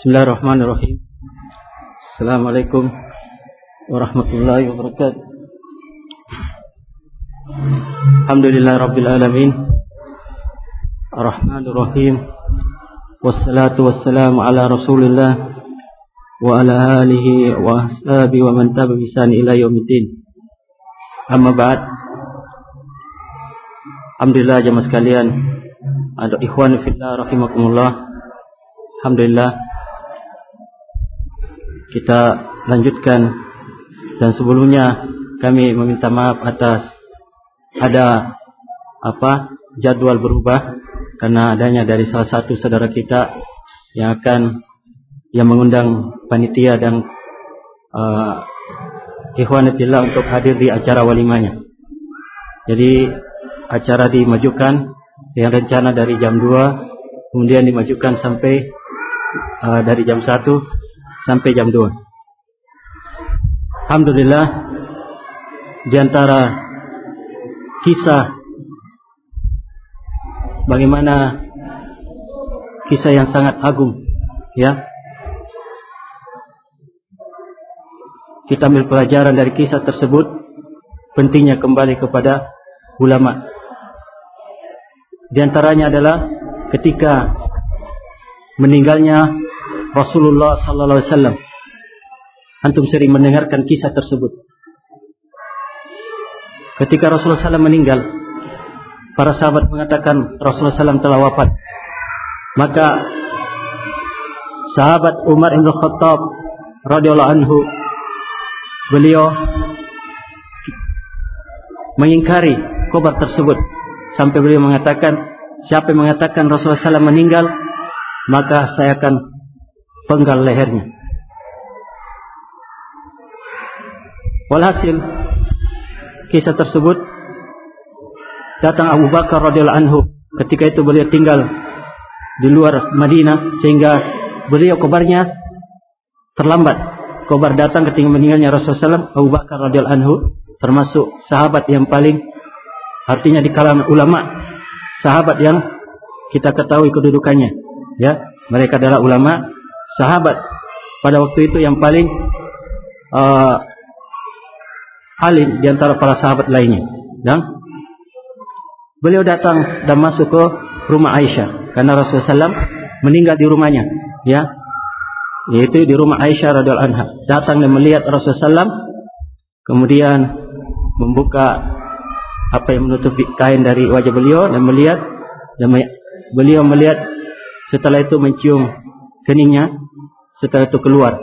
Bismillahirrahmanirrahim. Assalamualaikum warahmatullahi wabarakatuh. Alhamdulillah rabbil alamin. Ar-Rahmanir-Rahim. Wassalatu wassalamu ala Rasulillah wa ala alihi wa ashabihi wa man tabi'a bi ihsan ila yaumiddin. Amma ba'd. Alhamdulillah jemaah sekalian, ada ikhwan fillah rahimakumullah. Alhamdulillah kita lanjutkan, dan sebelumnya kami meminta maaf atas ada jadwal berubah karena adanya dari salah satu saudara kita yang mengundang panitia dan ikhwan fillah untuk hadir di acara walimanya. Jadi acara dimajukan yang rencana dari jam 2 kemudian dimajukan sampai dari jam 1 sampai jam 2. Alhamdulillah, di antara kisah bagaimana kisah yang sangat agung, ya. Kita ambil pelajaran dari kisah tersebut, pentingnya kembali kepada ulama. Di antaranya adalah ketika meninggalnya Rasulullah sallallahu alaihi wasallam. Antum sering mendengarkan kisah tersebut. Ketika Rasulullah SAW meninggal, para sahabat mengatakan Rasulullah SAW telah wafat. Maka sahabat Umar bin Khattab radhiyallahu anhu, beliau mengingkari kabar tersebut sampai beliau mengatakan, siapa yang mengatakan Rasulullah SAW meninggal, maka saya akan penggal lehernya. Walhasil kisah tersebut, datang Abu Bakar radhiyallahu anhu. Ketika itu beliau tinggal di luar Madinah, sehingga beliau kabarnya terlambat. Kabar datang ketika meninggalnya Rasulullah SAW. Abu Bakar radhiyallahu anhu termasuk sahabat yang paling, artinya di kalangan ulama, sahabat yang kita ketahui kedudukannya, ya. Mereka adalah ulama, sahabat pada waktu itu yang paling alim di antara para sahabat lainnya. Dan beliau datang dan masuk ke rumah Aisyah karena Rasulullah SAW meninggal di rumahnya, ya, yaitu di rumah Aisyah radhiyallahu anha. Datang dan melihat Rasulullah SAW, kemudian membuka apa yang menutupi kain dari wajah beliau dan beliau melihat, setelah itu mencium keningnya, setelah itu keluar,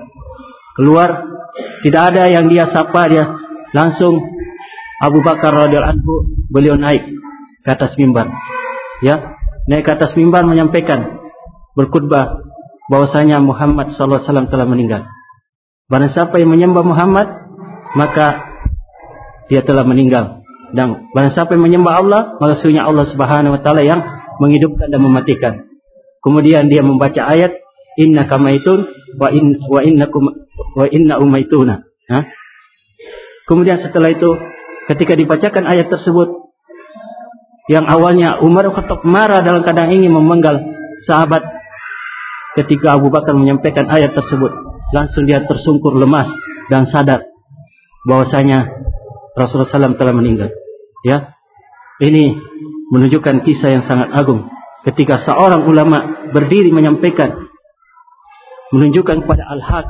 tidak ada yang dia sapa dia. Langsung Abu Bakar radhiyallahu anhu, beliau naik ke atas mimbar, ya, naik ke atas mimbar menyampaikan, berkhutbah bahwasanya Muhammad sallallahu alaihi wasallam telah meninggal. Barang siapa yang menyembah Muhammad, maka dia telah meninggal. Dan barang siapa yang menyembah Allah, maka sesungguhnya Allah Subhanahu wa taala yang menghidupkan dan mematikan. Kemudian dia membaca ayat innaka maitun wa inna umaituna. Kemudian setelah itu, ketika dibacakan ayat tersebut, yang awalnya Umar bin Khattab marah dalam keadaan ingin memenggal sahabat, ketika Abu Bakar menyampaikan ayat tersebut, langsung dia tersungkur lemas dan sadar bahwasanya Rasulullah SAW telah meninggal. Ya, ini menunjukkan kisah yang sangat agung. Ketika seorang ulama berdiri menyampaikan, menunjukkan kepada al-haq,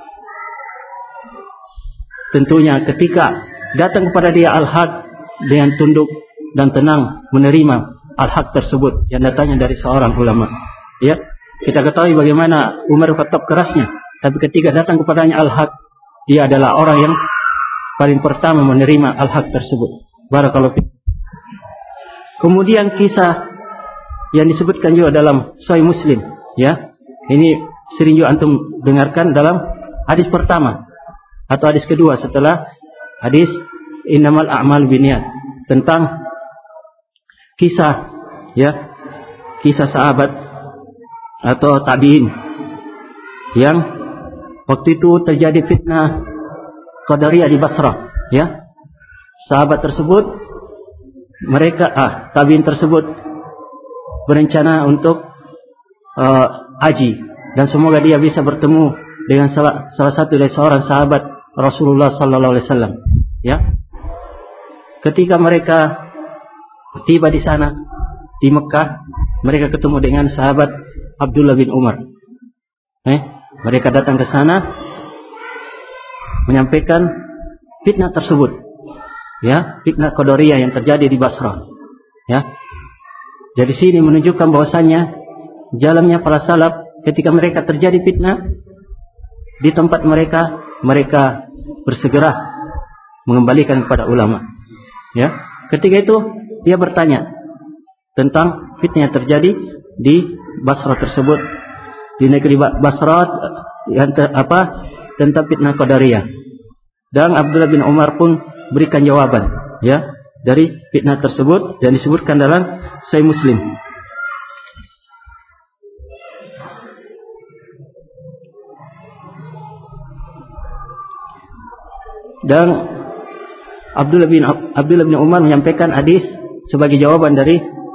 tentunya ketika datang kepada dia al-haq dengan tunduk dan tenang menerima al-haq tersebut yang datangnya dari seorang ulama. Ya, kita ketahui bagaimana Umar bin Khattab kerasnya, tapi ketika datang kepadanya al-haq, dia adalah orang yang paling pertama menerima al-haq tersebut. Barakallahu fiik. Kemudian kisah yang disebutkan juga dalam Sahih Muslim, ya. Ini sering juga antum dengarkan dalam hadis pertama atau hadis kedua setelah hadis innamal a'mal binniyat, tentang kisah, ya, kisah sahabat atau tabi'in yang waktu itu terjadi fitnah Qadariyah di Basrah, ya. Sahabat tersebut, mereka tabi'in tersebut berencana untuk haji dan semoga dia bisa bertemu dengan salah satu dari seorang sahabat Rasulullah sallallahu alaihi wasallam. Ya. Ketika mereka tiba di sana di Mekah, mereka ketemu dengan sahabat Abdullah bin Umar. Mereka datang ke sana menyampaikan fitnah tersebut. Ya, fitnah Qadariyah yang terjadi di Basrah. Ya. Dari sini menunjukkan bahwasannya jalannya para salaf ketika mereka terjadi fitnah di tempat mereka, mereka bersegera mengembalikan kepada ulama. Ya. Ketika itu dia bertanya tentang fitnah yang terjadi di Basrah tersebut, di negeri Basrah yang tentang fitnah Qadariyah. Dan Abdullah bin Umar pun berikan jawaban, ya, dari fitnah tersebut dan disebutkan dalam Sahih Muslim. Dan Abdullah bin Umar menyampaikan hadis sebagai jawaban dari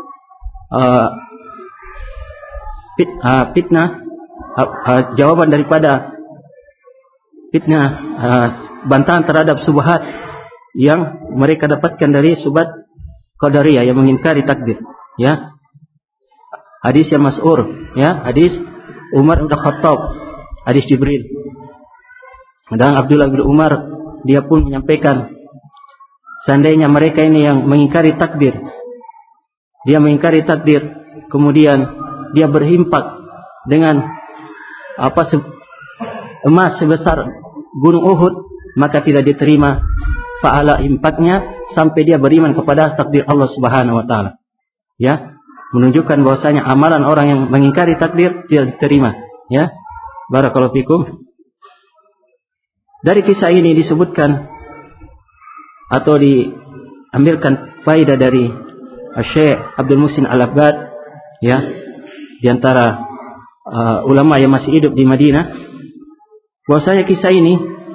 fitnah, jawaban daripada fitnah, bantahan terhadap subhat yang mereka dapatkan dari subhat Qadariyah yang mengingkari takdir. Ya, hadis yang masyhur, ya, hadis Umar bin Khattab, hadis Jibril. Dan Abdullah bin Umar dia pun menyampaikan, seandainya mereka ini yang mengingkari takdir, dia mengingkari takdir, kemudian dia berhimpak dengan emas sebesar gunung Uhud, maka tidak diterima pahala impaknya sampai dia beriman kepada takdir Allah Subhanahu wa taala. Ya, menunjukkan bahwasanya amalan orang yang mengingkari takdir tidak diterima. Ya. Barakallahu fikum. Dari kisah ini disebutkan atau diambilkan faedah dari Syekh Abdul Muhsin Al-Abbad, ya, di antara ulama yang masih hidup di Madinah, bahwasanya kisah ini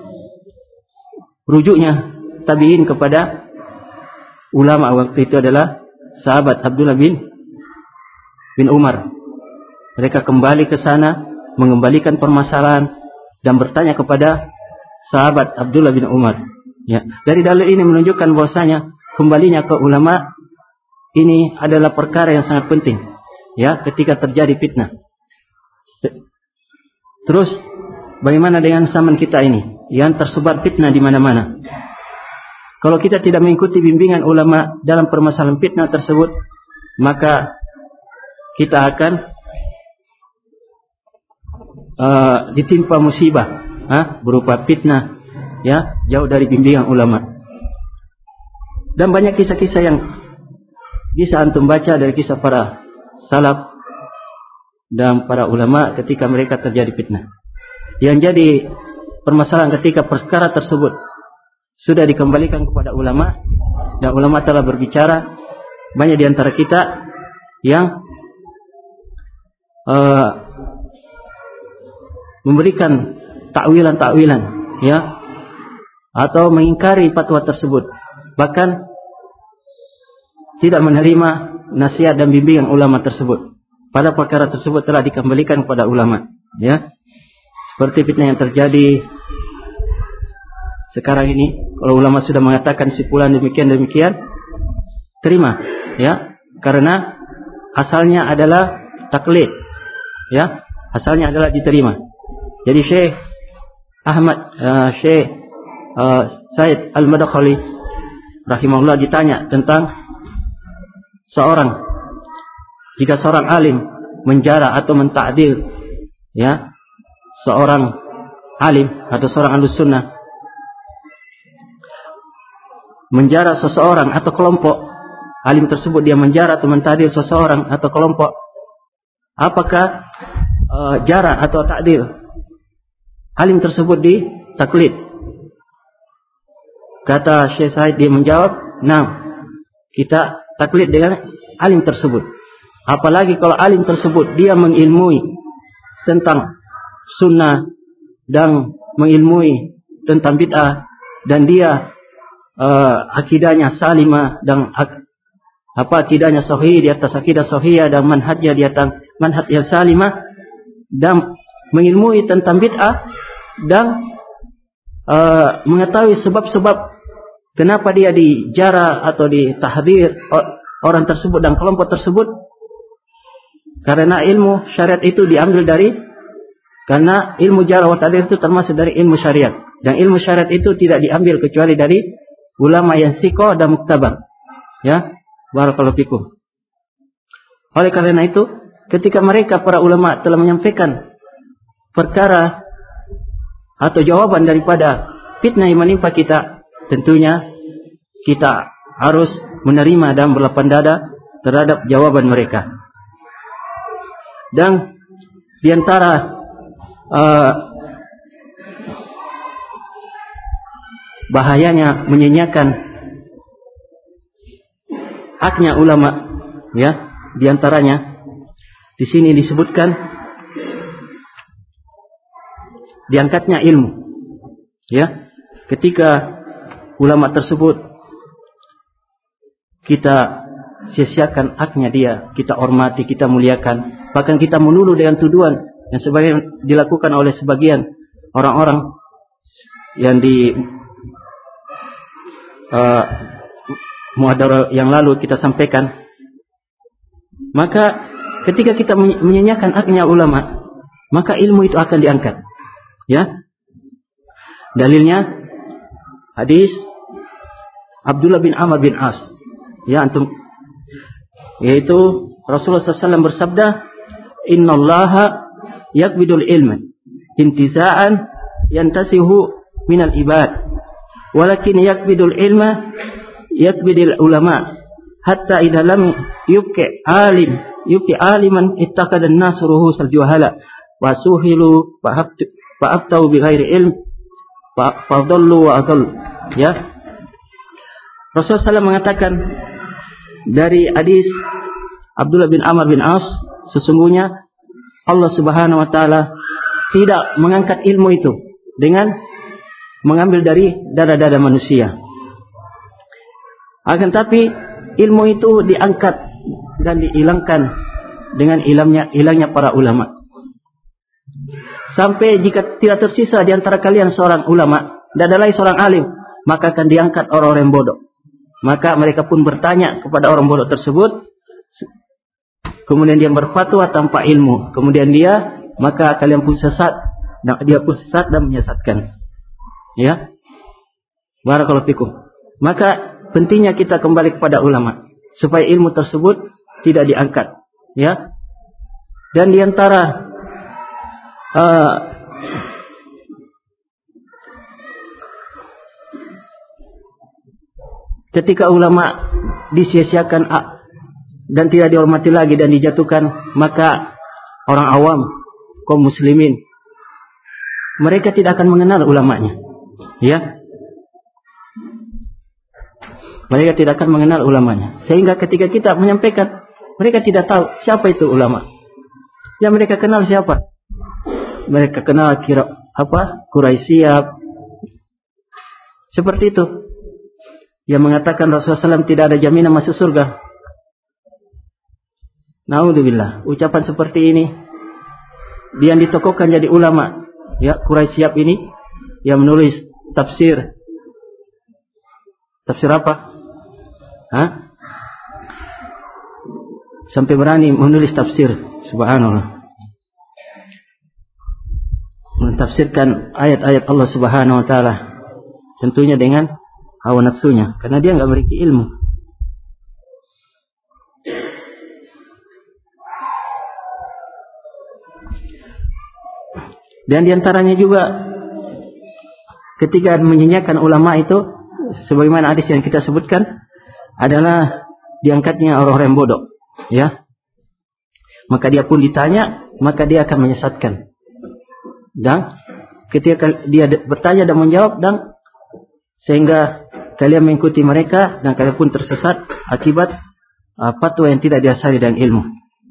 rujuknya tabi'in kepada ulama waktu itu adalah sahabat Abdullah bin Umar. Mereka kembali ke sana mengembalikan permasalahan dan bertanya kepada sahabat Abdullah bin Umar. Ya, dari dalil ini menunjukkan bahwasanya kembalinya ke ulama ini adalah perkara yang sangat penting. Ya, ketika terjadi fitnah. Terus bagaimana dengan zaman kita ini yang tersebar fitnah di mana-mana? Kalau kita tidak mengikuti bimbingan ulama dalam permasalahan fitnah tersebut, maka kita akan ditimpa musibah, berupa fitnah, ya, jauh dari bimbingan ulama. Dan banyak kisah-kisah yang bisa antum baca dari kisah para salaf dan para ulama ketika mereka terjadi fitnah. Yang jadi permasalahan ketika perkara tersebut sudah dikembalikan kepada ulama dan ulama telah berbicara, banyak di antara kita yang memberikan takwilan-takwilan, ya, atau mengingkari fatwa tersebut, bahkan tidak menerima nasihat dan bimbingan ulama tersebut. Pada perkara tersebut telah dikembalikan kepada ulama, ya. Seperti fitnah yang terjadi sekarang ini, kalau ulama sudah mengatakan simpulan demikian, terima, ya, karena asalnya adalah taklid, ya, asalnya adalah diterima. Jadi Syekh Said Al-Madkhali rahimahullah ditanya tentang jika seorang alim menjara atau menta'dil, ya, seorang alim atau seorang ahlus sunnah menjara seseorang atau kelompok, alim tersebut dia menjara atau menta'dil seseorang atau kelompok, apakah jara atau ta'dil alim tersebut ditaklid? Kata Syekh Said, dia menjawab, "Nah, kita taklid dengan alim tersebut. Apalagi kalau alim tersebut dia mengilmui tentang sunnah dan mengilmui tentang bid'ah, dan dia akidahnya salimah dan akidahnya sahih, di atas akidah sahih dan manhajnya di atas manhaj yang salimah, dan mengilmui tentang bid'ah dan mengetahui sebab-sebab kenapa dia dijara atau ditahdzir orang tersebut dan kelompok tersebut. Karena ilmu syariat itu diambil karena ilmu jarh wa ta'dil itu termasuk dari ilmu syariat, dan ilmu syariat itu tidak diambil kecuali dari ulama yang thiqah dan muktabar. Ya, barakallahu fikum. Oleh karena itu, ketika mereka para ulama telah menyampaikan perkara atau jawaban daripada fitnah yang menimpa kita, tentunya kita harus menerima dan berlapang dada terhadap jawaban mereka. Dan diantara bahayanya menyanyiakan haknya ulama, ya, diantaranya di sini disebutkan diangkatnya ilmu, ya, ketika ulama tersebut kita sia-siakan haknya dia, kita hormati, kita muliakan, bahkan kita menuduh dengan tuduhan yang sebagian dilakukan oleh sebagian orang-orang yang di muhadharah yang lalu kita sampaikan. Maka ketika kita menyanyiakan haknya ulama, maka ilmu itu akan diangkat, ya. Dalilnya hadis Abdullah bin Amr bin As, ya antum, yaitu Rasulullah SAW bersabda, innallaha yakbidul ilma intiza'an yantasihu minal ibad, walakin yakbidul ilma yakbidul ulama hatta idza lam yubqi aliman ittaqada an-nas ruhusal juhala wa suhilu fa'abtau bighairi ilm fadallu wa adall. Ya, Rasulullah SAW mengatakan dari hadis Abdullah bin Amr bin As, sesungguhnya Allah Subhanahu wa taala tidak mengangkat ilmu itu dengan mengambil dari dada-dada manusia. Akan tapi ilmu itu diangkat dan dihilangkan dengan hilangnya para ulama. Sampai jika tidak tersisa di antara kalian seorang ulama, tidak ada lagi seorang alim, maka akan diangkat orang-orang bodoh. Maka mereka pun bertanya kepada orang bodoh tersebut, kemudian dia berfatwa tanpa ilmu, kemudian maka kalian pun sesat, dan dia pun sesat dan menyesatkan. Ya, barakallahu fikum. Maka pentingnya kita kembali kepada ulama supaya ilmu tersebut tidak diangkat, ya. Dan diantara ketika ulama disia-siakan dan tidak dihormati lagi dan dijatuhkan, maka orang awam, kaum muslimin, mereka tidak akan mengenal ulamanya, ya. Mereka tidak akan mengenal ulamanya, sehingga ketika kita menyampaikan, mereka tidak tahu siapa itu ulama. Yang mereka kenal siapa? Mereka kenal Quraisyah, seperti itu, yang mengatakan Rasulullah SAW tidak ada jaminan masuk surga. Naudzubillah, ucapan seperti ini dia ditokohkan jadi ulama, ya, Quraisyah ini yang menulis tafsir apa? Sampai berani menulis tafsir, subhanallah, mentafsirkan ayat-ayat Allah Subhanahu wa taala, tentunya dengan hawa nafsunya, karena dia enggak memiliki ilmu. Dan diantaranya juga ketika menyanyiakan ulama itu, sebagaimana hadis yang kita sebutkan, adalah diangkatnya orang-orang bodoh, ya. Maka dia pun ditanya, maka dia akan menyesatkan. Dan ketika dia bertanya dan menjawab, dan sehingga kalian mengikuti mereka dan kalian pun tersesat akibat fatwa yang tidak didasari dengan ilmu.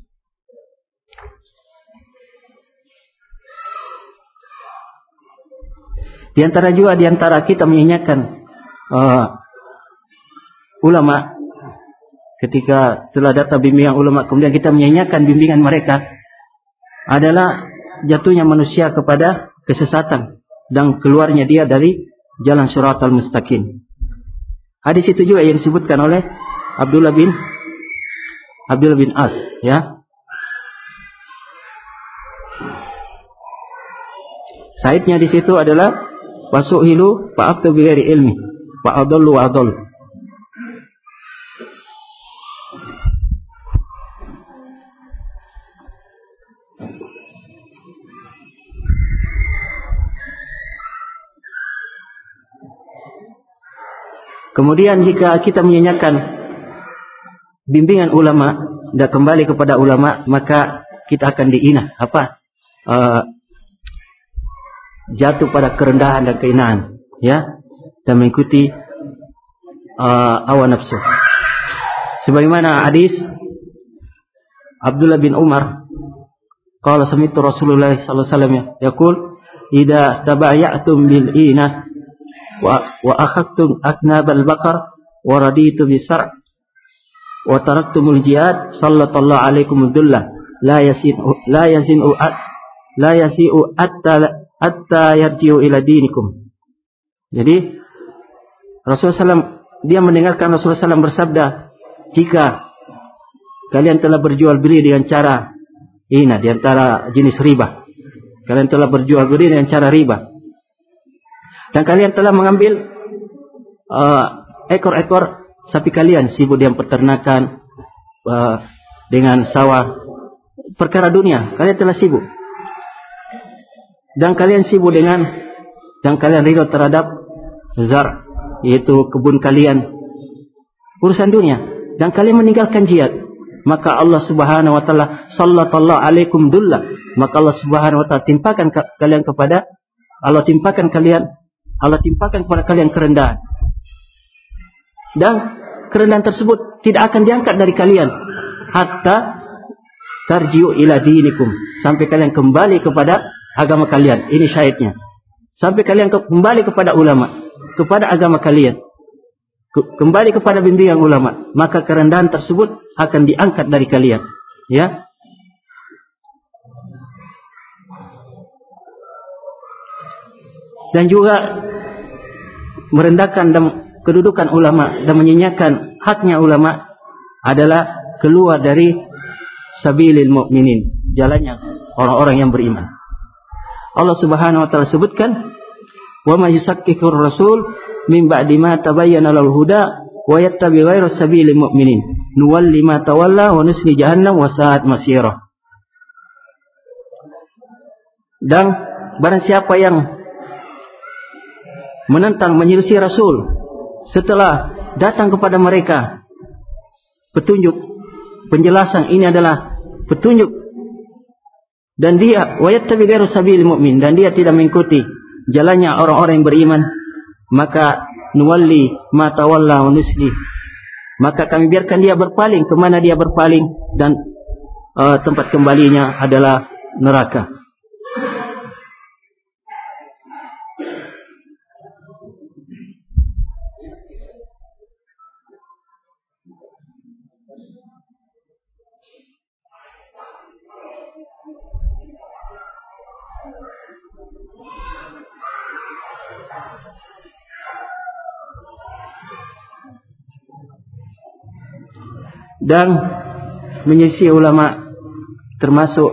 Di antara kita menyanyiakan ulama, ketika telah datang bimbingan ulama kemudian kita menyanyiakan bimbingan mereka, adalah jatuhnya manusia kepada kesesatan dan keluarnya dia dari jalan Shiratal Mustaqim. Hadis itu juga yang disebutkan oleh Abdullah bin As, ya. Saidnya di situ adalah wasuhilu fa'aftu bighairi ilmi fa'adallu wa adallu. Kemudian jika kita menyanyikan bimbingan ulama, dan kembali kepada ulama, maka kita akan diinah jatuh pada kerendahan dan keinahan, ya, dan mengikuti hawa nafsu. Sebagaimana hadis Abdullah bin Umar, qala sami'tu Rasulullah sallallahu alaihi wasallam yaqul, "Idza tabaya'tum bil inah wa akhadtum aknabal baqar wa raditu bisar' wa taraktumul jihad sallallahu alaikum dullah la yasi'u hatta yarji'u ila dinikum." Jadi Rasulullah SAW, dia mendengarkan Rasulullah SAW bersabda, jika kalian telah berjual beli dengan cara ina, di antara jenis riba, kalian telah berjual beli dengan cara riba, dan kalian telah mengambil ekor-ekor sapi kalian, sibuk dengan peternakan, dengan sawah, perkara dunia, kalian telah sibuk. Dan kalian sibuk dan kalian ridho terhadap zar, yaitu kebun kalian, urusan dunia, dan kalian meninggalkan jihad, maka Allah Subhanahu wa taala sallallahu alaikum dullah, maka Allah Subhanahu wa taala timpakan kepada kalian kerendahan. Dan kerendahan tersebut tidak akan diangkat dari kalian hatta tarji'u ila dinikum, sampai kalian kembali kepada agama kalian. Ini syahidnya. Sampai kalian kembali kepada ulama, kepada agama kalian, kembali kepada bimbingan ulama, maka kerendahan tersebut akan diangkat dari kalian, ya. Dan juga merendahkan kedudukan ulama dan menyanyiakan haknya ulama adalah keluar dari sabilil mu'minin, jalannya orang-orang yang beriman. Allah Subhanahu wa taala sebutkan, wa may yusakkikur rasul min ba'di ma tabayyana lahul huda wa yattabi ghayra sabilil mu'minin nuwalli ma tawalla wa nusli jahannam wa sa'at masirah. Dan barang siapa yang menentang, menyelisih Rasul setelah datang kepada mereka petunjuk, penjelasan ini adalah petunjuk, dan dia wayattabi ghairu sabilil mu'min, dan dia tidak mengikuti jalannya orang-orang yang beriman, maka nuwalli ma tawalla wa nusli, maka kami biarkan dia berpaling kemana dia berpaling, dan tempat kembalinya adalah neraka. Dan menyelisih ulama termasuk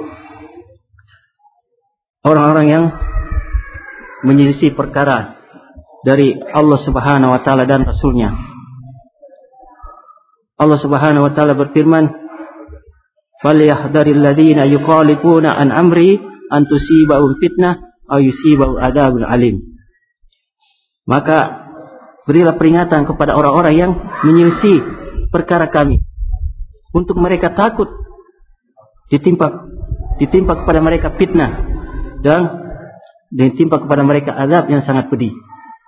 orang-orang yang menyelisih perkara dari Allah Subhanahu wa taala dan Rasulnya. Allah Subhanahu wa taala berfirman, "Falyahdharil ladzina yukhalifuna an amri an tusibahum fitnah aw yusibahum adzabun alim." Maka berilah peringatan kepada orang-orang yang menyelisih perkara kami, untuk mereka takut ditimpa kepada mereka fitnah, dan ditimpa kepada mereka azab yang sangat pedih.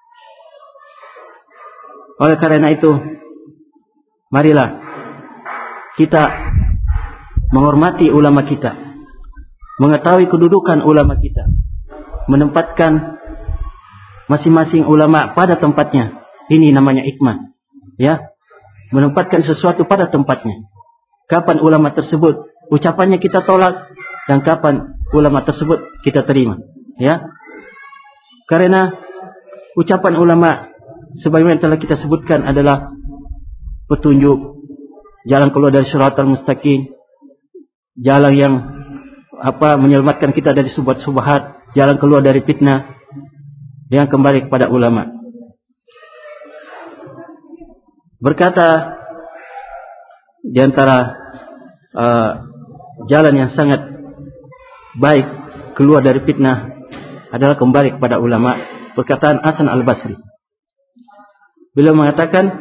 Oleh karena itu, marilah kita menghormati ulama kita, mengetahui kedudukan ulama kita, menempatkan masing-masing ulama pada tempatnya. Ini namanya hikmah, ya, menempatkan sesuatu pada tempatnya. Kapan ulama tersebut ucapannya kita tolak, dan kapan ulama tersebut kita terima, ya. Karena ucapan ulama sebagaimana telah kita sebutkan adalah petunjuk, jalan keluar dari Shiratal Mustaqim, jalan yang menyelamatkan kita dari subhat-subhat, jalan keluar dari fitnah, yang kembali kepada ulama. Berkata di antara jalan yang sangat baik keluar dari fitnah adalah kembali kepada ulama. Perkataan Hasan Al-Basri, beliau mengatakan,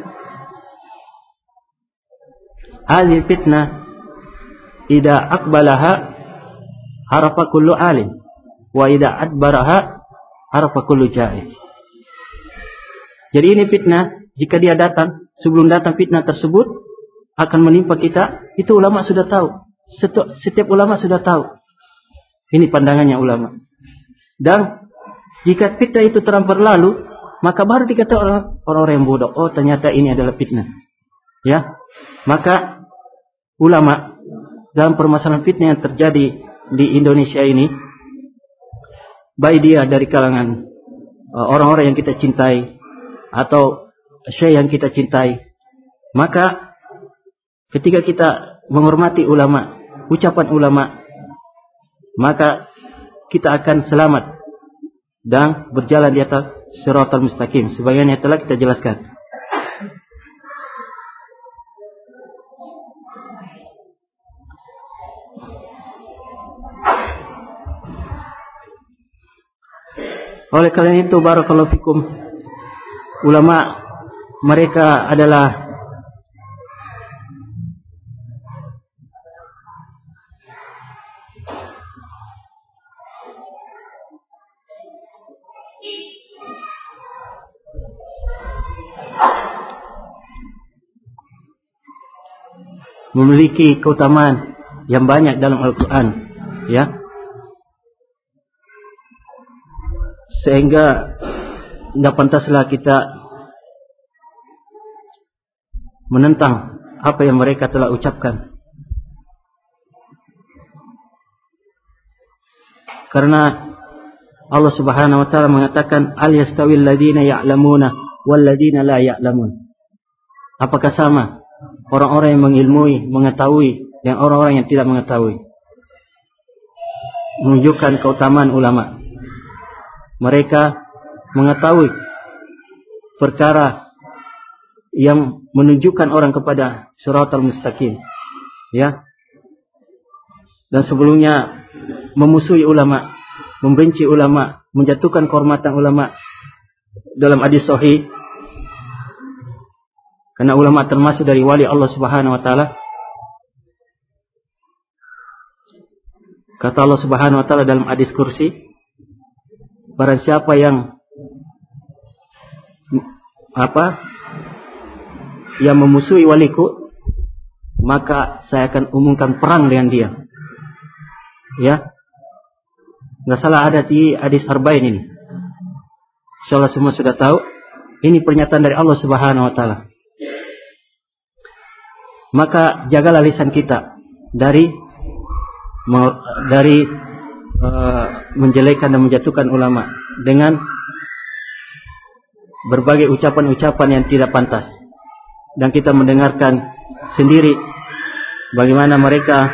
hadhihi fitnah idza aqbalaha arafa kullu alim wa idza adbaraha arafa kullu jahil. Jadi ini fitnah, jika dia datang, sebelum datang fitnah tersebut akan menimpa kita, itu ulama sudah tahu. Setiap ulama sudah tahu. Ini pandangannya ulama. Dan jika fitnah itu telah berlalu, maka baru dikatakan orang-orang yang bodoh, oh ternyata ini adalah fitnah. Ya, maka ulama dalam permasalahan fitnah yang terjadi di Indonesia ini, baik dia dari kalangan orang-orang yang kita cintai atau syekh yang kita cintai, maka ketika kita menghormati ulama, ucapan ulama, maka kita akan selamat dan berjalan di atas Shiratal Mustaqim sebagaimana yang telah kita jelaskan. Oleh karena itu, barakallahu fikum, ulama mereka adalah memiliki keutamaan yang banyak dalam Al-Quran, ya, sehingga tidak pantaslah kita menentang apa yang mereka telah ucapkan. Karena Allah Subhanahu wa taala mengatakan, al yastawil ladzina ya'lamuna wal ladzina la ya'lamun. Apakah sama orang-orang yang mengilmui, mengetahui, dan orang-orang yang tidak mengetahui? Menunjukkan keutamaan ulama. Mereka mengetahui perkara yang menunjukkan orang kepada Shiratal Mustaqim, ya. Dan sebelumnya memusuhi ulama, membenci ulama, menjatuhkan kehormatan ulama dalam hadis sahih. Karena ulama termasuk dari wali Allah Subhanahu wa taala. Kata Allah Subhanahu wa taala dalam hadis kursi, barang siapa yang yang memusuhi waliku, maka saya akan umumkan perang dengan dia. Ya, nggak salah ada di hadis Arba'in ini. Insyaallah semua sudah tahu. Ini pernyataan dari Allah Subhanahu wa taala. Maka jagalah lisan kita dari menjelekkan dan menjatuhkan ulama dengan berbagai ucapan-ucapan yang tidak pantas. Dan kita mendengarkan sendiri bagaimana mereka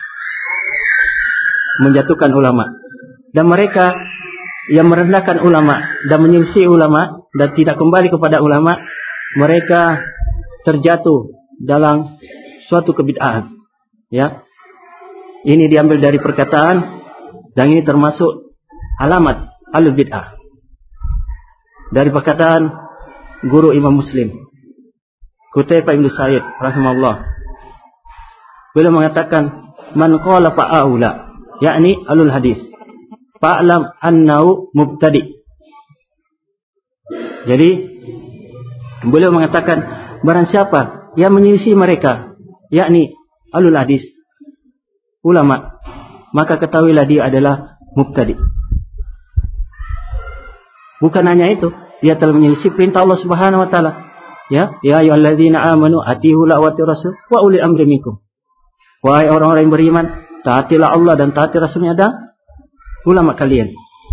menjatuhkan ulama, dan mereka yang merendahkan ulama dan menyelisih ulama dan tidak kembali kepada ulama, mereka terjatuh dalam suatu kebid'ahan. Ya, ini diambil dari perkataan, dan ini termasuk alamat ahlul bid'ah. Dari perkataan guru Imam Muslim, Qutaibah bin Sa'id rahimahullah, beliau mengatakan, man qala fa'aula, yakni alul hadis, fa'lam annahu mubtadi. Jadi beliau mengatakan, barang siapa yang menyelisih mereka, yakni alul hadis, ulama, maka ketahuilah dia adalah mubtadi. Bukan hanya itu, dia telah menyelisih perintah Allah Subhanahu wa taala. Ya ayyuhalladzina amanu atiiu wa atiiur rasul wa ulil amri minkum. Wahai orang-orang yang beriman, taatilah Allah dan taati Rasulnya, dan ulama kalian.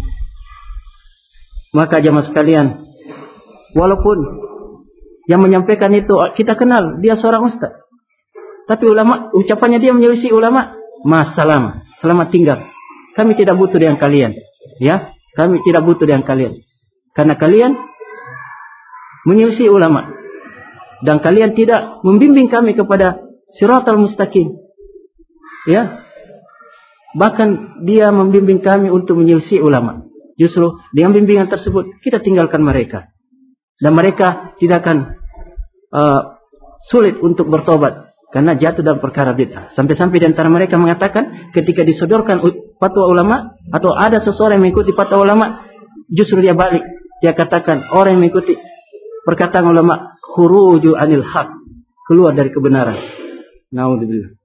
Maka jamaah sekalian, walaupun yang menyampaikan itu kita kenal, dia seorang ustaz, tapi ulama, ucapannya dia menyelisih ulama, masalah, selamat tinggal. Kami tidak butuh dengan kalian, ya. Kami tidak butuh dengan kalian, karena kalian menyelisih ulama dan kalian tidak membimbing kami kepada siratal mustaqim, ya. Bahkan dia membimbing kami untuk menyelisih ulama. Justru dengan bimbingan tersebut kita tinggalkan mereka, dan mereka tidak akan sulit untuk bertobat karena jatuh dalam perkara bid'ah. Sampai-sampai di antara mereka mengatakan ketika disodorkan fatwa ulama atau ada seseorang yang mengikuti fatwa ulama, justru dia balik, dia katakan orang yang mengikuti perkataan ulama khuruju anil haq, keluar dari kebenaran. Naudzubillah.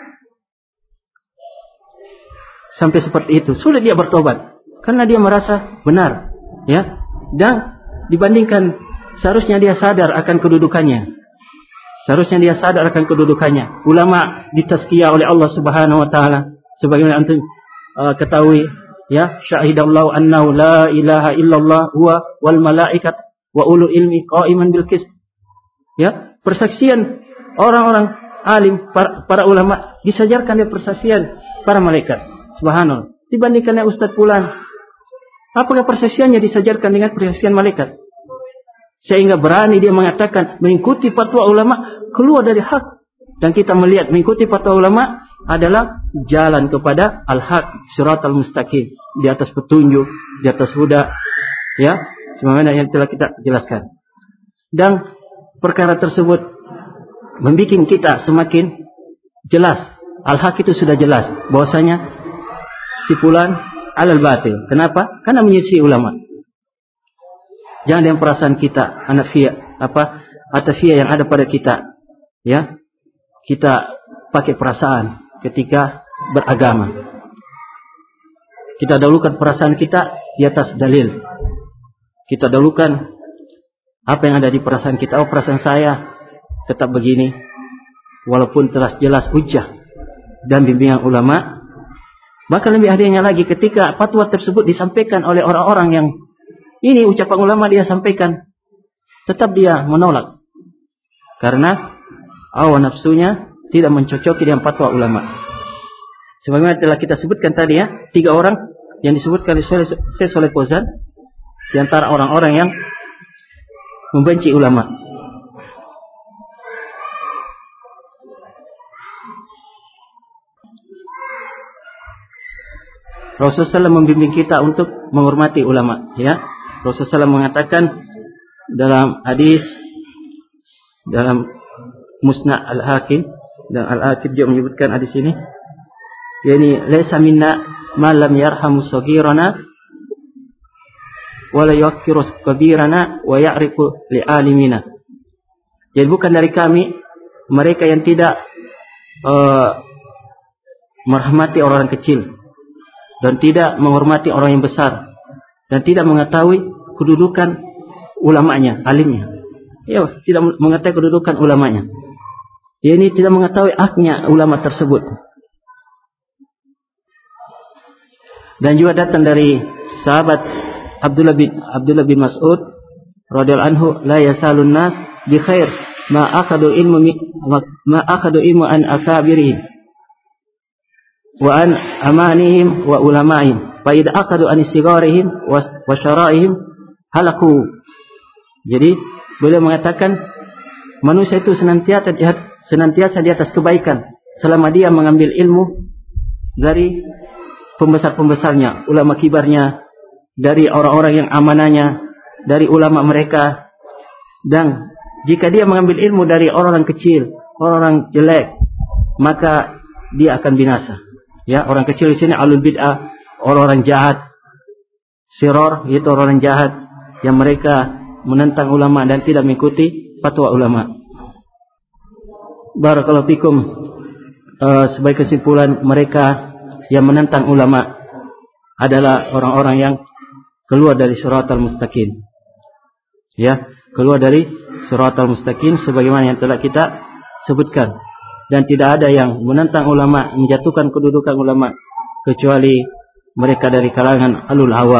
Sampai seperti itu, sulit dia bertobat karena dia merasa benar, ya. Dan dibandingkan seharusnya dia sadar akan kedudukannya. Seharusnya dia sadar akan kedudukannya. Ulama ditazkiyah oleh Allah Subhanahu wa taala sebagaimana antum ketahui, ya, syahidallahu annahu la ilaha illallah huwa wal malaikat wa ulul ilmi qa'iman bil qist. Ya, persaksian orang-orang alim, para ulama disajarkan dengan persaksian para malaikat. Subhanallah. Dibandingkan dengan ustaz fulan, apakah persaksiannya disajarkan dengan persaksian malaikat? Sehingga berani dia mengatakan mengikuti fatwa ulama keluar dari hak. Dan kita melihat mengikuti fatwa ulama adalah jalan kepada al-haq, siratal mustaqim, di atas petunjuk, di atas huda, ya, sebagaimana yang telah kita jelaskan. Dan perkara tersebut membuat kita semakin jelas. Al-haq itu sudah jelas bahwasanya si fulan alal batil. Kenapa? Karena menyelisih ulama. Jangan dengan perasaan kita, atafiyah yang ada pada kita, ya. Kita pakai perasaan ketika beragama. Kita dahulukan perasaan kita di atas dalil. Kita dahulukan apa yang ada di perasaan kita. Oh, perasaan saya tetap begini, walaupun telah jelas hujjah dan bimbingan ulama. Bahkan lebih adanya lagi ketika fatwa tersebut disampaikan oleh orang-orang yang ini ucapan ulama dia sampaikan, tetap dia menolak karena hawa nafsunya tidak mencocoki dengan fatwa ulama. Sebagaimana telah kita sebutkan tadi, ya, 3 orang yang disebutkan oleh Syekh Shalih Fauzan di antara orang-orang yang membenci ulama. Rasulullah SAW membimbing kita untuk menghormati ulama, ya. Rasulullah SAW mengatakan dalam hadis dalam Musnad Al-Hakim, dan Al-Hakim juga menyebutkan hadis ini, yakni laisa minna man lam yarhamu saghirana wa la yuqirru kabirana wa ya'rifu li'alimina. Jadi bukan dari kami mereka yang tidak merahmati orang kecil dan tidak menghormati orang yang besar dan tidak mengetahui kedudukan ulamanya, alimnya. Ya, tidak mengetahui kedudukan ulamanya. Ini tidak mengetahui haknya ulama tersebut. Dan juga datang dari sahabat Abdullah bin Mas'ud radhiyallahu anhu, la yasalun nas bi khair ma akhadu ilmu an akabirihim wa an amanihim wa ulama'ihim fa idza akhadu an sigarihim wa syara'ihim halaku. Jadi beliau mengatakan manusia itu senantiasa di atas kebaikan selama dia mengambil ilmu dari pembesar-pembesarnya, ulama kibarnya, dari orang-orang yang amanahnya, dari ulama mereka. Dan jika dia mengambil ilmu dari orang kecil, orang jelek, maka dia akan binasa. Ya, orang kecil di sini alul bid'ah, orang-orang jahat, siror, itu orang jahat yang mereka menentang ulama dan tidak mengikuti fatwa ulama. Barakallahu fikum. Sebagai kesimpulan, mereka yang menentang ulama adalah orang-orang yang keluar dari siratal mustaqim. Ya, keluar dari siratal mustaqim sebagaimana yang telah kita sebutkan. Dan tidak ada yang menentang ulama, menjatuhkan kedudukan ulama kecuali mereka dari kalangan alul hawa.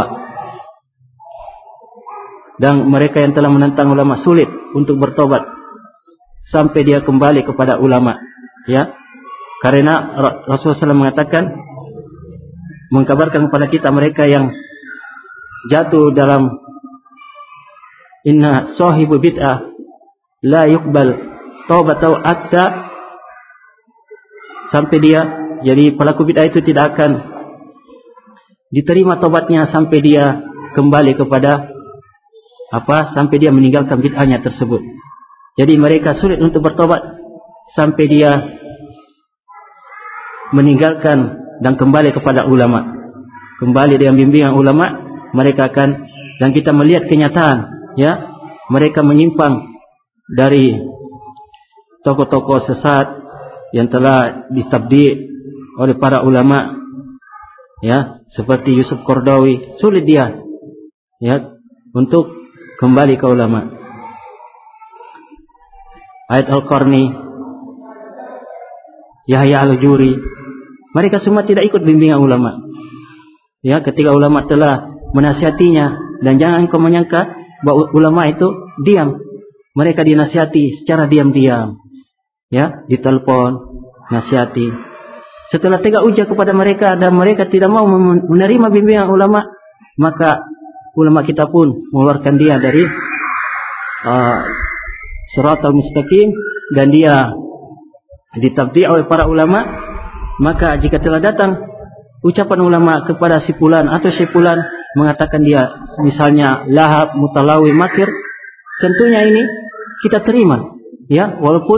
Dan mereka yang telah menentang ulama sulit untuk bertobat sampai dia kembali kepada ulama, ya. Karena Rasulullah SAW mengkabarkan kepada kita mereka yang jatuh dalam inna sahibu bid'ah la yuqbal taubatu hatta, sampai dia, jadi pelaku bid'ah itu tidak akan diterima tobatnya sampai dia kembali kepada sampai dia meninggalkan bid'ahnya tersebut. Jadi mereka sulit untuk bertobat sampai dia meninggalkan dan kembali kepada ulama, kembali dengan bimbingan ulama. Mereka akan, dan kita melihat kenyataan, ya, mereka menyimpang dari tokoh-tokoh sesat yang telah ditabdi oleh para ulama, ya, seperti Yusuf Qaradawi. Sulit dia, ya, untuk kembali ke ulama. Aid Al-Qarni, Yahya Al-Juri, mereka semua tidak ikut bimbingan ulama. Ya, ketika ulama telah menasihatinya, dan jangan kau menyangka bahwa ulama itu diam. Mereka dinasihati secara diam-diam. Ya, ditelepon, nasihati. Setelah tegak hujah kepada mereka dan mereka tidak mau menerima bimbingan ulama, maka ulama kita pun mengeluarkan dia dari Shiratal Mustaqim dan dia ditabdi' oleh para ulama. Maka jika telah datang ucapan ulama kepada si fulan atau si fulan mengatakan dia misalnya lahab, mutalawi, makir, tentunya ini kita terima, ya, walaupun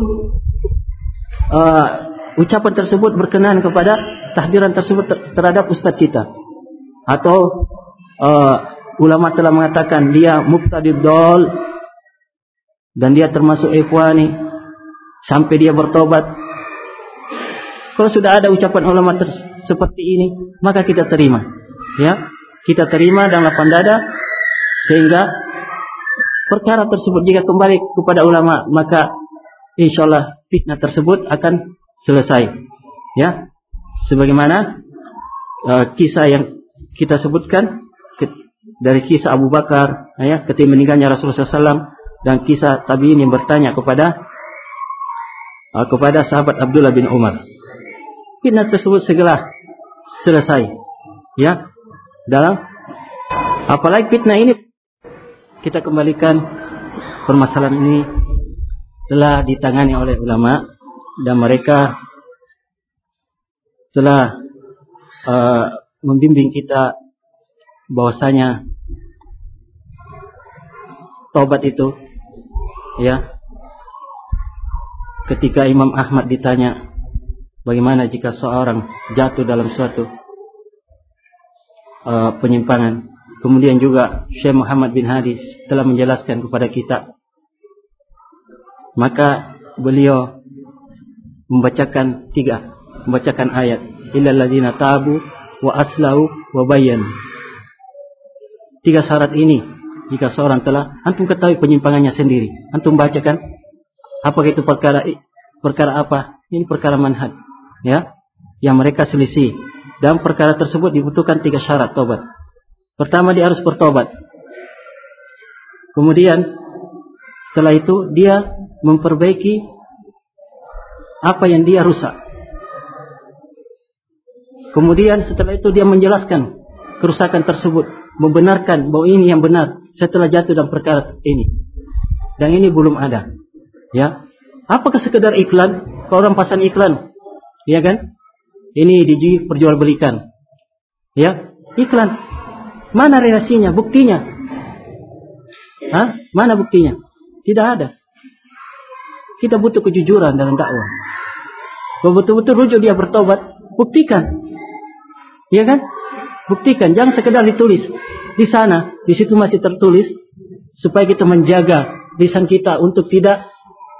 ucapan tersebut berkenaan kepada tahdiran tersebut terhadap ustaz kita, atau ulama telah mengatakan dia mubtadi' dhal dan dia termasuk ikhwani sampai dia bertobat. Kalau sudah ada ucapan ulama seperti ini, maka kita terima, ya, kita terima dengan lapang dada, sehingga perkara tersebut jika kembali kepada ulama, maka insyaallah fitnah tersebut akan selesai, ya. Sebagaimana kisah yang kita sebutkan dari kisah Abu Bakar, ya, ketika meninggalnya Rasulullah SAW, dan kisah tabi'in yang bertanya kepada sahabat Abdullah bin Umar. Fitnah tersebut segera selesai, ya. Dalam apalagi fitnah ini, kita kembalikan permasalahan ini telah ditangani oleh ulama dan mereka telah membimbing kita bahwasanya taubat itu, ya, ketika Imam Ahmad ditanya bagaimana jika seorang jatuh dalam suatu penyimpangan, kemudian juga Syekh Muhammad bin Hadis telah menjelaskan kepada kita, maka beliau membacakan ayat illal ladzina tabu wa aslahu wa bayyan. 3 syarat ini jika seorang telah, antum ketahui penyimpangannya sendiri, antum bacakan apakah itu perkara apa? Ini perkara manhaj, ya, yang mereka selisih. Dan perkara tersebut dibutuhkan 3 syarat tobat. Pertama, dia harus bertobat. Kemudian setelah itu dia memperbaiki apa yang dia rusak. Kemudian setelah itu dia menjelaskan kerusakan tersebut, membenarkan bahwa ini yang benar setelah jatuh dalam perkara ini. Dan ini belum ada, ya. Apakah sekedar iklan? Kalau orang pasang iklan, ya kan? Ini diperjualbelikan, ya, iklan. Mana relasinya, buktinya? Mana buktinya? Tidak ada. Kita butuh kejujuran dalam dakwah. Kalau betul-betul rujuk dia bertobat, buktikan, ya kan? Buktikan, jangan sekedar ditulis di sana, di situ masih tertulis, supaya kita menjaga lisan kita untuk tidak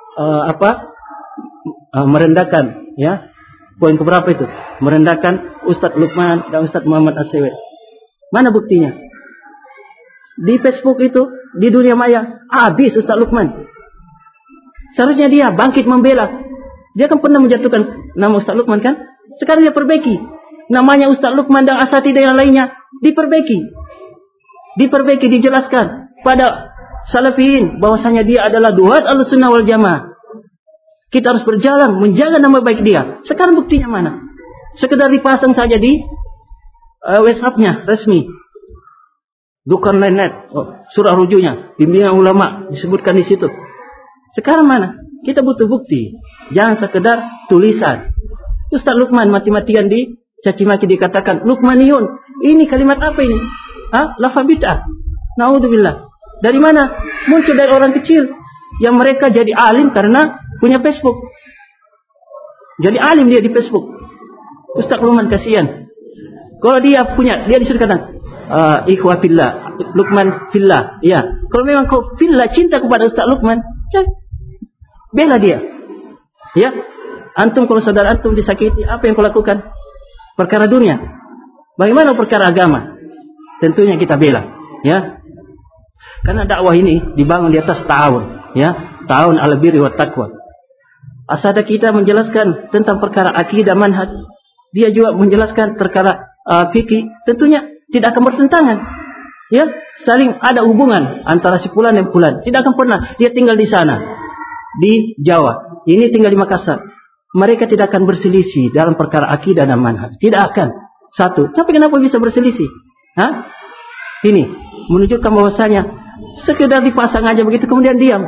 merendahkan, ya. Poin keberapa itu? Merendahkan Ustadz Lukman dan Ustadz Muhammad As-Sewet. Mana buktinya? Di Facebook itu, di dunia maya, habis Ustadz Lukman. Seharusnya dia bangkit membela. Dia kan pernah menjatuhkan nama Ustadz Lukman, kan? Sekarang dia perbaiki. namanya Ustaz Lukman dan asatidah yang lainnya diperbaiki, dijelaskan pada salafiyin bahwasanya dia adalah duat Ahlussunnah wal Jamaah. Kita harus berjalan menjaga nama baik dia. Sekarang buktinya mana? Sekedar dipasang saja di WhatsApp-nya resmi. Dzulkarnain, surah rujunya, bimbingan ulama disebutkan di situ. Sekarang mana? Kita butuh bukti. Jangan sekedar tulisan. Ustaz Lukman mati-matian dicaci maki, dikatakan Lukmaniyun. Ini kalimat apa ini? Lafaz bid'ah. Naudzubillah. Dari mana? Muncul dari orang kecil yang mereka jadi alim karena punya Facebook. Jadi alim dia di Facebook. Ustaz Lukman kasihan. Kalau dia disuruh katakan ikhwah fillah, Lukman fillah. Ya. Kalau memang kau fillah cinta kepada Ustaz Lukman, bela dia. Ya. Antum kalau saudara antum disakiti, apa yang kau lakukan? Perkara dunia. Bagaimana perkara agama? Tentunya kita bela, ya. Karena dakwah ini dibangun di atas ta'awun, ya. Ta'awun 'alal birri wat taqwa. Asada kita menjelaskan tentang perkara akidah manhaj, dia juga menjelaskan perkara fikih, tentunya tidak akan bertentangan. Ya, saling ada hubungan antara si fulan dan fulan. Tidak akan pernah dia tinggal di sana, di Jawa, ini tinggal di Makassar. Mereka tidak akan berselisih dalam perkara akidah dan manhaj. Tidak akan. Satu. Tapi kenapa bisa berselisih? Ini menunjukkan bahwasanya sekedar dipasang aja begitu kemudian diam.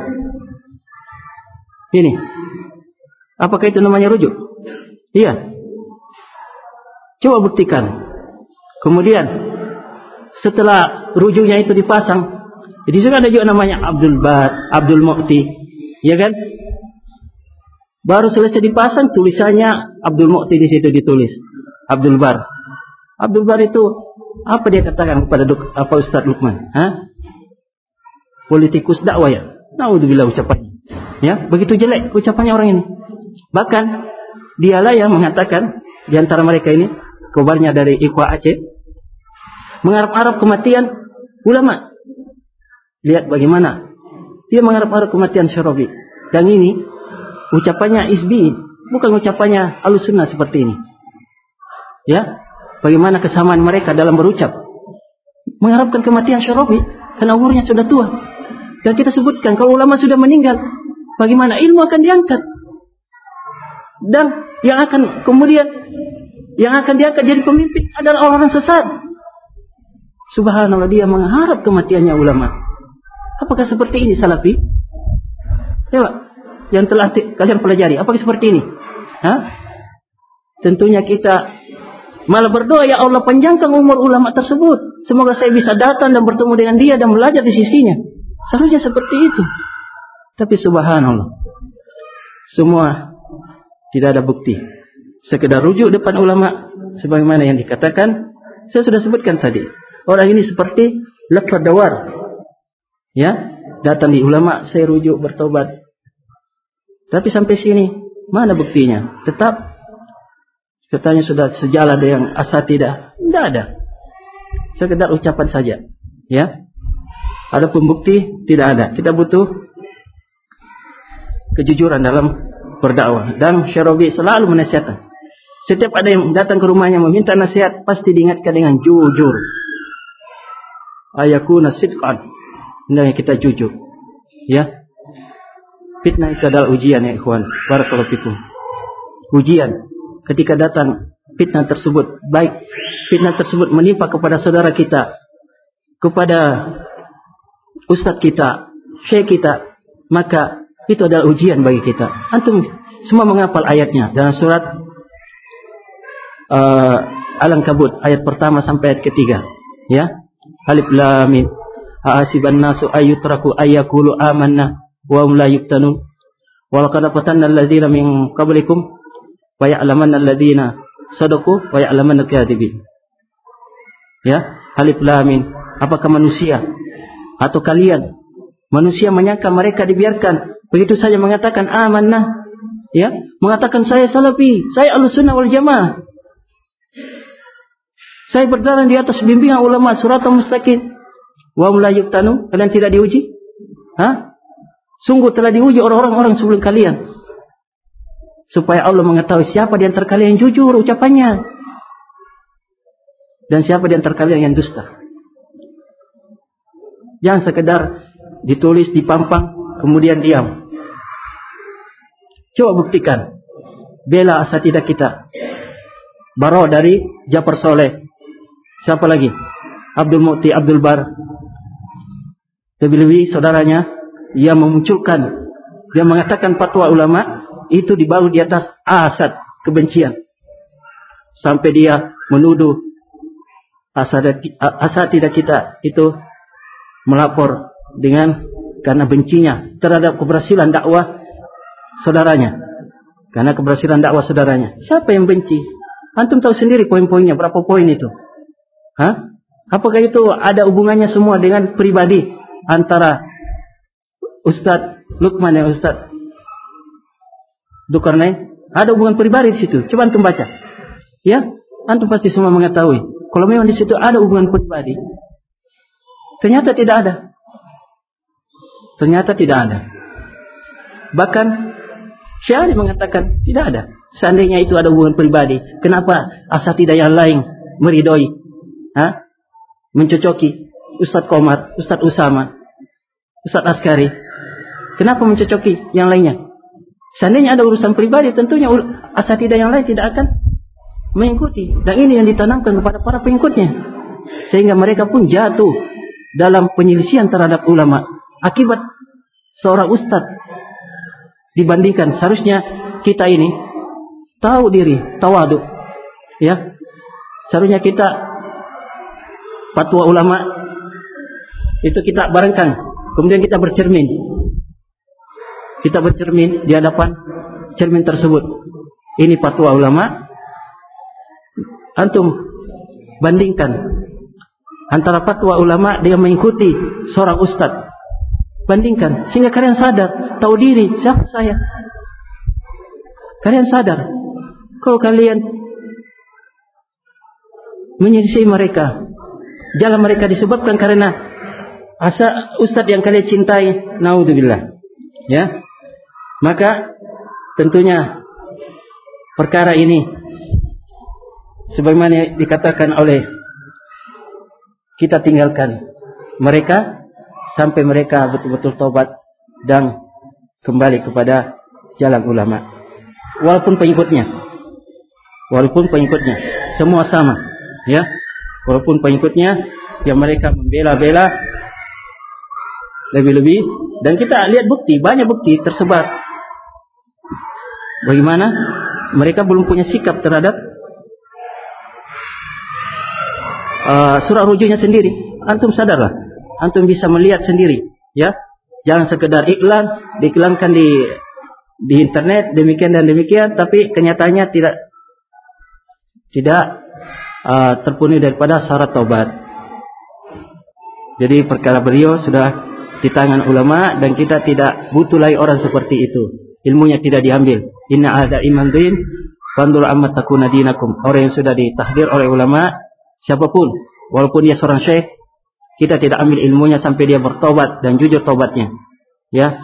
Ini. Apakah itu namanya rujuk? Iya. Coba buktikan. Kemudian setelah rujuknya itu dipasang, jadi juga ada juga namanya Abdul Bar, Abdul Mu'ti, ya kan? Baru selesai dipasang tulisannya Abdul Mu'ti di situ ditulis Abdul Bar. Abdul Bar itu apa dia katakan kepada Ustaz Lukman? Politikus dakwah ya. Naudzubillah ucapannya. Ya, begitu jelek ucapannya orang ini. Bahkan dialah yang mengatakan di antara mereka ini, kabarnya dari Ikhwa Aceh, mengharap-harap kematian ulama. Lihat bagaimana dia mengharap-harap kematian Syarabi. Dan ini ucapannya Izbi, bukan ucapannya Ahlussunnah seperti ini. Ya, bagaimana kesamaan mereka dalam berucap. Mengharapkan kematian Syarabi karena umurnya sudah tua. Dan kita sebutkan kalau ulama sudah meninggal, bagaimana ilmu akan diangkat. Dan yang akan diangkat jadi pemimpin adalah orang sesat. Subhanallah, dia mengharap kematiannya ulama. Apakah seperti ini salafi? Coba yang telah kalian pelajari, apakah seperti ini? Tentunya kita malah berdoa, ya Allah panjangkan umur ulama tersebut. Semoga saya bisa datang dan bertemu dengan dia dan belajar di sisinya. Seharusnya seperti itu. Tapi subhanallah, semua tidak ada bukti. Sekedar rujuk depan ulama sebagaimana yang dikatakan. Saya sudah sebutkan tadi. Orang ini seperti lekar dawar. Ya, datang di ulama, saya rujuk bertobat. Tapi sampai sini mana buktinya? Tetap katanya sudah sejalan dengan asatidah. Tidak ada. Sekedar ucapan saja. Ya. Adapun bukti tidak ada. Kita butuh kejujuran dalam berdakwah. Dan Syarabi selalu menasihatkan. Setiap ada yang datang ke rumahnya meminta nasihat, pasti diingatkan dengan jujur. Ayakuna sidqan. Hendaknya kita jujur. Ya. Fitnah itu adalah ujian ya ikhwan. Barakallahu fikum. Ujian. Ketika datang fitnah tersebut, baik fitnah tersebut menimpa kepada saudara kita, kepada ustadz kita, syekh kita, maka itu adalah ujian bagi kita. Antum semua menghafal ayatnya dalam surat Al-Ankabut ayat pertama sampai ayat ketiga. Ya, Alif Lam Mim. Hasiban nasu ayyutraku ayyakulu amanna wa hum la yuftanun. Wa laqad fatanna alladziina min qablikum wa ya'lamanna alladziina sadaqu wa ya'lamanna al-kadzibin. Ya, Alif Lam Mim. Apakah manusia atau kalian manusia menyangka mereka dibiarkan begitu saja mengatakan amanah, ya, mengatakan saya salafi, saya Ahlussunnah wal Jamaah, saya berjalan di atas bimbingan ulama siratal mustaqim, wa hum la yuftanu, kalian tidak diuji? Sungguh telah diuji orang-orang sebelum kalian, supaya Allah mengetahui siapa di antara kalian yang jujur ucapannya. Dan siapa di antara kalian yang dusta? Jangan sekedar ditulis, dipampang, kemudian diam. Coba buktikan. Bela asatidah kita. Baro dari Jafar Soleh. Siapa lagi? Abdul Mu'ti, Abdul Bar. Lebih-lebih saudaranya, ia memunculkan, dia mengatakan fatwa ulama itu dibalut di atas asad kebencian. Sampai dia menuduh asatidah kita itu melapor karena bencinya terhadap keberhasilan dakwah saudaranya. Karena keberhasilan dakwah saudaranya. Siapa yang benci? Antum tahu sendiri poin-poinnya, berapa poin itu? Hah? Apakah itu ada hubungannya semua dengan pribadi antara Ustadz Lukman dan Ustadz Dzulkarnain? Ada hubungan pribadi di situ. Coba antum baca. Ya, antum pasti semua mengetahui. Kalau memang di situ ada hubungan pribadi, ternyata tidak ada. Ternyata tidak ada. Bahkan Syari mengatakan tidak ada. Seandainya itu ada hubungan pribadi, kenapa asatidah yang lain meridoi? Mencocoki Ustadz Komar, Ustadz Usama, Ustadz Askari. Kenapa mencocoki yang lainnya? Seandainya ada urusan pribadi, tentunya asatidah yang lain tidak akan mengikuti. Dan ini yang ditanamkan kepada para pengikutnya. Sehingga mereka pun jatuh dalam penyelisihan terhadap ulama. Akibat seorang ustadz dibandingkan, seharusnya kita ini tahu diri, tawadu. Ya. Seharusnya kita fatwa ulama itu kita barengkan, kemudian kita bercermin. Kita bercermin di hadapan cermin tersebut. Ini fatwa ulama. Antum bandingkan antara fatwa ulama dengan mengikuti seorang ustadz. Bandingkan sehingga kalian sadar, tahu diri, siapa saya. Kalian sadar kalau kalian menyelisih mereka, jalan mereka disebabkan karena ustadz yang kalian cintai, naudzubillah. Ya. Maka tentunya perkara ini sebagaimana dikatakan oleh kita tinggalkan mereka sampai mereka betul-betul taubat dan kembali kepada jalan ulama. Walaupun pengikutnya semua sama, ya. Walaupun pengikutnya yang mereka membela-bela lebih-lebih, dan kita lihat bukti, banyak bukti tersebar. Bagaimana mereka belum punya sikap terhadap surah rujuknya sendiri. Antum sadarlah, antum bisa melihat sendiri, ya. Jangan sekedar iklan, diiklankan di internet demikian dan demikian, tapi kenyataannya tidak terpenuhi daripada syarat taubat. Jadi perkara beliau sudah di tangan ulama dan kita tidak butuh lagi orang seperti itu. Ilmunya tidak diambil. Inna ada iman din fandur amma takuna dinakum. Orang yang sudah ditahdir oleh ulama, siapapun, walaupun dia seorang syekh, kita tidak ambil ilmunya sampai dia bertobat dan jujur tobatnya. Ya.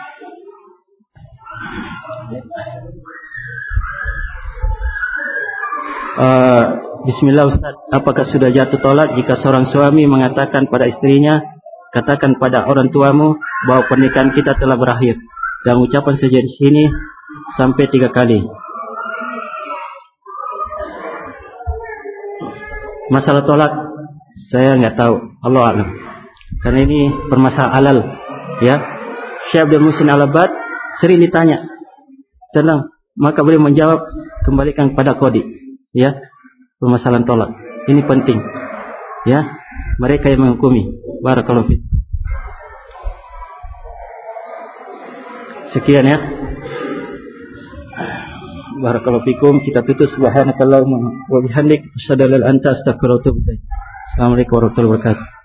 Bismillah Ustaz, apakah sudah jatuh tolak jika seorang suami mengatakan pada istrinya, katakan pada orang tuamu bahwa pernikahan kita telah berakhir, dan ucapan saja di sini sampai 3 kali. Masalah tolak saya nggak tahu, Allah alam. Karena ini permasalahan halal, ya. Syekh Abdul Muhsin Al-Abbad sering ditanya, tenang, maka beliau menjawab, kembalikan kepada qadhi, ya. Permasalahan tolak ini penting, ya. Mereka yang menghukumi. Barakallahu fiik. Sekian ya. Barakallahu fikum. Kita tutup. Subhanakallahumma wa bihamdik asyhadu an la ilaha illa anta astaghfiruka wa atubu ilaik. Assalamualaikum warahmatullahi wabarakatuh.